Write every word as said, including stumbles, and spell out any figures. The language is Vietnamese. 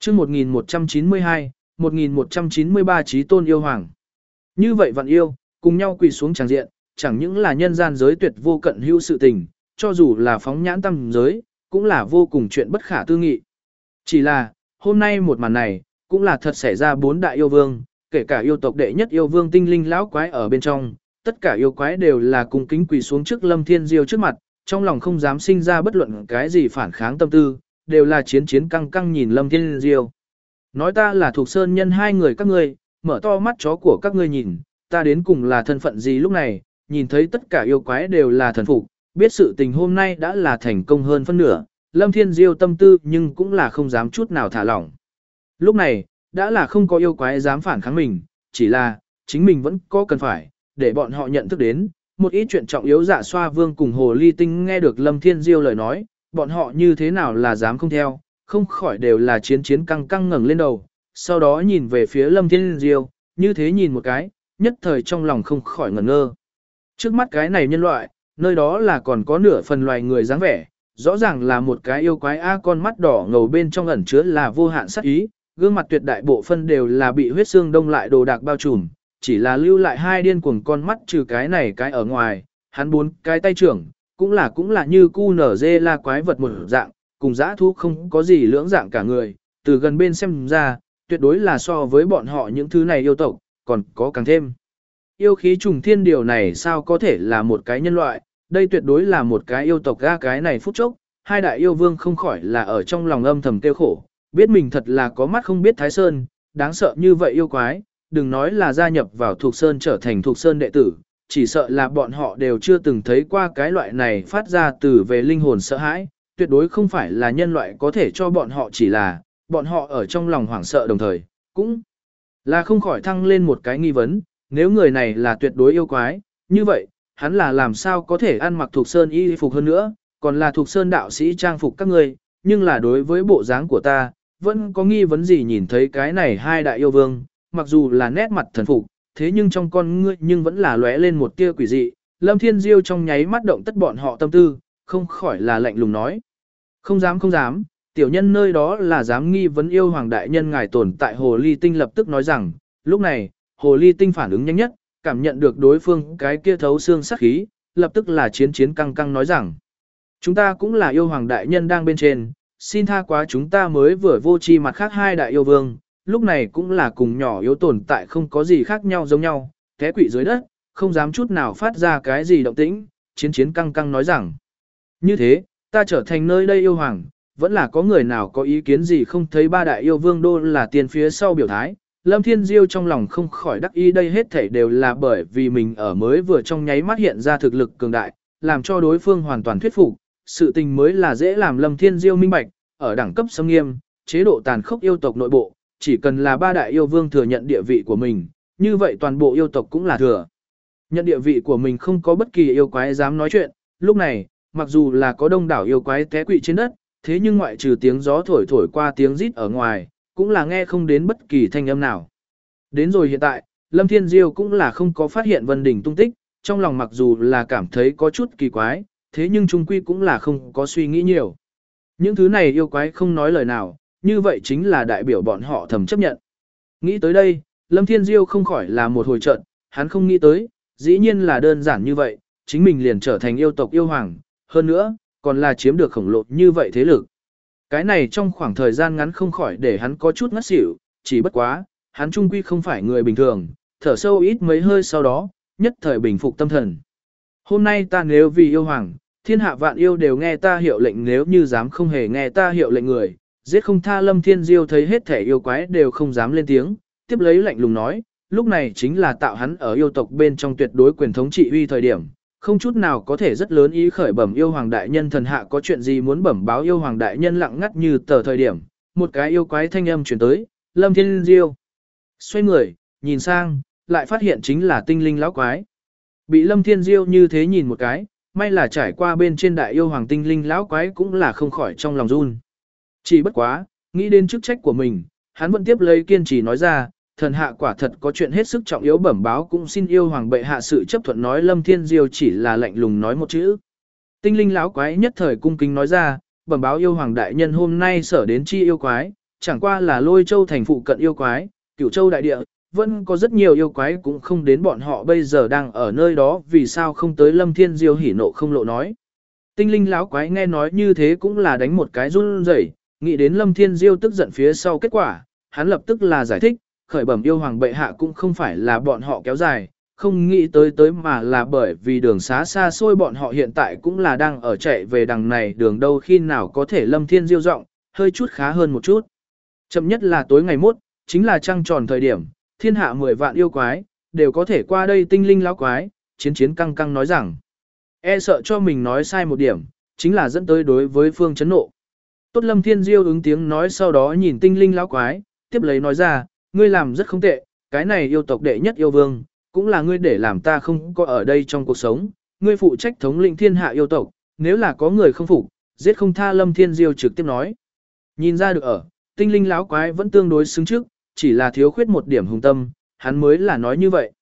chương một nghìn một trăm chín mươi hai, một nghìn một trăm chín mươi ba Chí Tôn yêu hoàng. Như vậy vạn yêu, cùng nhau quỳ xuống tràng diện, chẳng những là nhân gian giới tuyệt vô cận hữu sự tình, cho dù là phóng nhãn tâm giới, cũng là vô cùng chuyện bất khả tư nghị. Chỉ là, hôm nay một màn này, cũng là thật xảy ra bốn đại yêu vương, kể cả yêu tộc đệ nhất yêu vương tinh linh lão quái ở bên trong, tất cả yêu quái đều là cùng kính quỳ xuống trước Lâm Thiên Diêu trước mặt, trong lòng không dám sinh ra bất luận cái gì phản kháng tâm tư, đều là chiến chiến căng căng nhìn Lâm Thiên Diêu. Nói ta là thuộc sơn nhân hai người các ngươi, mở to mắt chó của các ngươi nhìn, ta đến cùng là thân phận gì lúc này, nhìn thấy tất cả yêu quái đều là thần phục, biết sự tình hôm nay đã là thành công hơn phân nửa, Lâm Thiên Diêu tâm tư nhưng cũng là không dám chút nào thả lỏng. Lúc này, đã là không có yêu quái dám phản kháng mình, chỉ là, chính mình vẫn có cần phải, để bọn họ nhận thức đến, một ít chuyện trọng yếu Dạ Xoa Vương cùng Hồ Ly Tinh nghe được Lâm Thiên Diêu lời nói, bọn họ như thế nào là dám không theo, không khỏi đều là chiến chiến căng căng ngẩng lên đầu, sau đó nhìn về phía Lâm Thiên Diêu, như thế nhìn một cái, nhất thời trong lòng không khỏi ngẩn ngơ. Trước mắt cái này nhân loại, nơi đó là còn có nửa phần loài người dáng vẻ, rõ ràng là một cái yêu quái a, con mắt đỏ ngầu bên trong ẩn chứa là vô hạn sát ý, gương mặt tuyệt đại bộ phân đều là bị huyết xương đông lại đồ đạc bao trùm, chỉ là lưu lại hai điên cuồng con mắt trừ cái này cái ở ngoài, hắn bốn cái tay trưởng, cũng là cũng là như cu nở dê la quái vật một dạng, cùng dã thú không có gì lưỡng dạng cả người, từ gần bên xem ra, tuyệt đối là so với bọn họ những thứ này yêu tộc, còn có càng thêm. Yêu khí trùng thiên điều này sao có thể là một cái nhân loại, đây tuyệt đối là một cái yêu tộc ga cái này phút chốc, hai đại yêu vương không khỏi là ở trong lòng âm thầm tiêu khổ, biết mình thật là có mắt không biết Thái Sơn, đáng sợ như vậy yêu quái, đừng nói là gia nhập vào Thục Sơn trở thành Thục Sơn đệ tử, chỉ sợ là bọn họ đều chưa từng thấy qua cái loại này phát ra từ về linh hồn sợ hãi, tuyệt đối không phải là nhân loại có thể cho bọn họ, chỉ là, bọn họ ở trong lòng hoảng sợ đồng thời, cũng là không khỏi thăng lên một cái nghi vấn, nếu người này là tuyệt đối yêu quái, như vậy, hắn là làm sao có thể ăn mặc Thục Sơn y phục hơn nữa, còn là Thục Sơn đạo sĩ trang phục các ngươi, nhưng là đối với bộ dáng của ta, vẫn có nghi vấn gì nhìn thấy cái này hai đại yêu vương, mặc dù là nét mặt thần phục, thế nhưng trong con ngươi nhưng vẫn là lóe lên một tia quỷ dị, Lâm Thiên Diêu trong nháy mắt động tất bọn họ tâm tư, không khỏi là lạnh lùng nói. Không dám không dám, tiểu nhân nơi đó là dám nghi vấn yêu hoàng đại nhân ngài tồn tại Hồ Ly Tinh lập tức nói rằng, lúc này, Hồ Ly Tinh phản ứng nhanh nhất, cảm nhận được đối phương cái kia thấu xương sắc khí, lập tức là chiến chiến căng căng nói rằng, chúng ta cũng là yêu hoàng đại nhân đang bên trên, xin tha quá chúng ta mới vừa vô chi mặt khác hai đại yêu vương, lúc này cũng là cùng nhỏ yếu tồn tại không có gì khác nhau giống nhau, té quỵ dưới đất, không dám chút nào phát ra cái gì động tĩnh, chiến chiến căng căng nói rằng, như thế, ta trở thành nơi đây yêu hoàng, vẫn là có người nào có ý kiến gì không thấy ba đại yêu vương đô là tiền phía sau biểu thái. Lâm Thiên Diêu trong lòng không khỏi đắc ý đây hết thảy đều là bởi vì mình ở mới vừa trong nháy mắt hiện ra thực lực cường đại, làm cho đối phương hoàn toàn thuyết phục, sự tình mới là dễ làm Lâm Thiên Diêu minh bạch, ở đẳng cấp xâm nghiêm, chế độ tàn khốc yêu tộc nội bộ, chỉ cần là ba đại yêu vương thừa nhận địa vị của mình, như vậy toàn bộ yêu tộc cũng là thừa. Nhận địa vị của mình không có bất kỳ yêu quái dám nói chuyện, lúc này, mặc dù là có đông đảo yêu quái té quỵ trên đất, thế nhưng ngoại trừ tiếng gió thổi thổi qua tiếng rít ở ngoài, cũng là nghe không đến bất kỳ thanh âm nào. Đến rồi hiện tại, Lâm Thiên Diêu cũng là không có phát hiện Vân Đình tung tích, trong lòng mặc dù là cảm thấy có chút kỳ quái, thế nhưng trung quy cũng là không có suy nghĩ nhiều. Những thứ này yêu quái không nói lời nào, như vậy chính là đại biểu bọn họ thầm chấp nhận. Nghĩ tới đây, Lâm Thiên Diêu không khỏi là một hồi trận, hắn không nghĩ tới, dĩ nhiên là đơn giản như vậy, chính mình liền trở thành yêu tộc yêu hoàng, hơn nữa, còn là chiếm được khổng lồ như vậy thế lực. Cái này trong khoảng thời gian ngắn không khỏi để hắn có chút ngất xỉu, chỉ bất quá, hắn trung quy không phải người bình thường, thở sâu ít mấy hơi sau đó, nhất thời bình phục tâm thần. Hôm nay ta nếu vì yêu hoàng, thiên hạ vạn yêu đều nghe ta hiệu lệnh, nếu như dám không hề nghe ta hiệu lệnh người, giết không tha. Lâm Thiên Diêu thấy hết thể yêu quái đều không dám lên tiếng, tiếp lấy lạnh lùng nói, lúc này chính là tạo hắn ở yêu tộc bên trong tuyệt đối quyền thống trị uy thời điểm, không chút nào có thể rất lớn ý khởi bẩm yêu hoàng đại nhân, thần hạ có chuyện gì muốn bẩm báo. Yêu hoàng đại nhân lặng ngắt như tờ thời điểm, một cái yêu quái thanh âm truyền tới, Lâm Thiên Diêu xoay người, nhìn sang, lại phát hiện chính là tinh linh lão quái. Bị Lâm Thiên Diêu như thế nhìn một cái, may là trải qua bên trên đại yêu hoàng tinh linh lão quái cũng là không khỏi trong lòng run. Chỉ bất quá, nghĩ đến chức trách của mình, hắn vẫn tiếp lấy kiên trì nói ra, thần hạ quả thật có chuyện hết sức trọng yếu bẩm báo, cũng xin yêu hoàng bệ hạ sự chấp thuận. Nói Lâm Thiên Diêu chỉ là lạnh lùng nói một chữ. Tinh linh lão quái nhất thời cung kính nói ra, bẩm báo yêu hoàng đại nhân, hôm nay sở đến chi yêu quái, chẳng qua là Lôi Châu thành phụ cận yêu quái, Cửu Châu đại địa, vẫn có rất nhiều yêu quái cũng không đến bọn họ bây giờ đang ở nơi đó, vì sao không tới Lâm Thiên Diêu hỉ nộ không lộ nói. Tinh linh lão quái nghe nói như thế cũng là đánh một cái run rẩy, nghĩ đến Lâm Thiên Diêu tức giận phía sau kết quả, hắn lập tức là giải thích, khởi bẩm yêu hoàng bệ hạ cũng không phải là bọn họ kéo dài, không nghĩ tới tới mà là bởi vì đường xá xa xôi, bọn họ hiện tại cũng là đang ở chạy về đằng này đường đâu, khi nào có thể Lâm Thiên Diêu giọng hơi chút khá hơn một chút. Chậm nhất là tối ngày mốt, chính là trăng tròn thời điểm, thiên hạ mười vạn yêu quái, đều có thể qua đây. Tinh linh lão quái, chiến chiến căng căng nói rằng, e sợ cho mình nói sai một điểm, chính là dẫn tới đối với phương chấn nộ. Tốt, Lâm Thiên Diêu ứng tiếng nói, sau đó nhìn tinh linh lão quái, tiếp lấy nói ra, ngươi làm rất không tệ, cái này yêu tộc đệ nhất yêu vương, cũng là ngươi để làm ta không có ở đây trong cuộc sống, ngươi phụ trách thống lĩnh thiên hạ yêu tộc, nếu là có người không phục, giết không tha. Lâm Thiên Diêu trực tiếp nói. Nhìn ra được ở, tinh linh lão quái vẫn tương đối xứng trước, chỉ là thiếu khuyết một điểm hùng tâm, hắn mới là nói như vậy.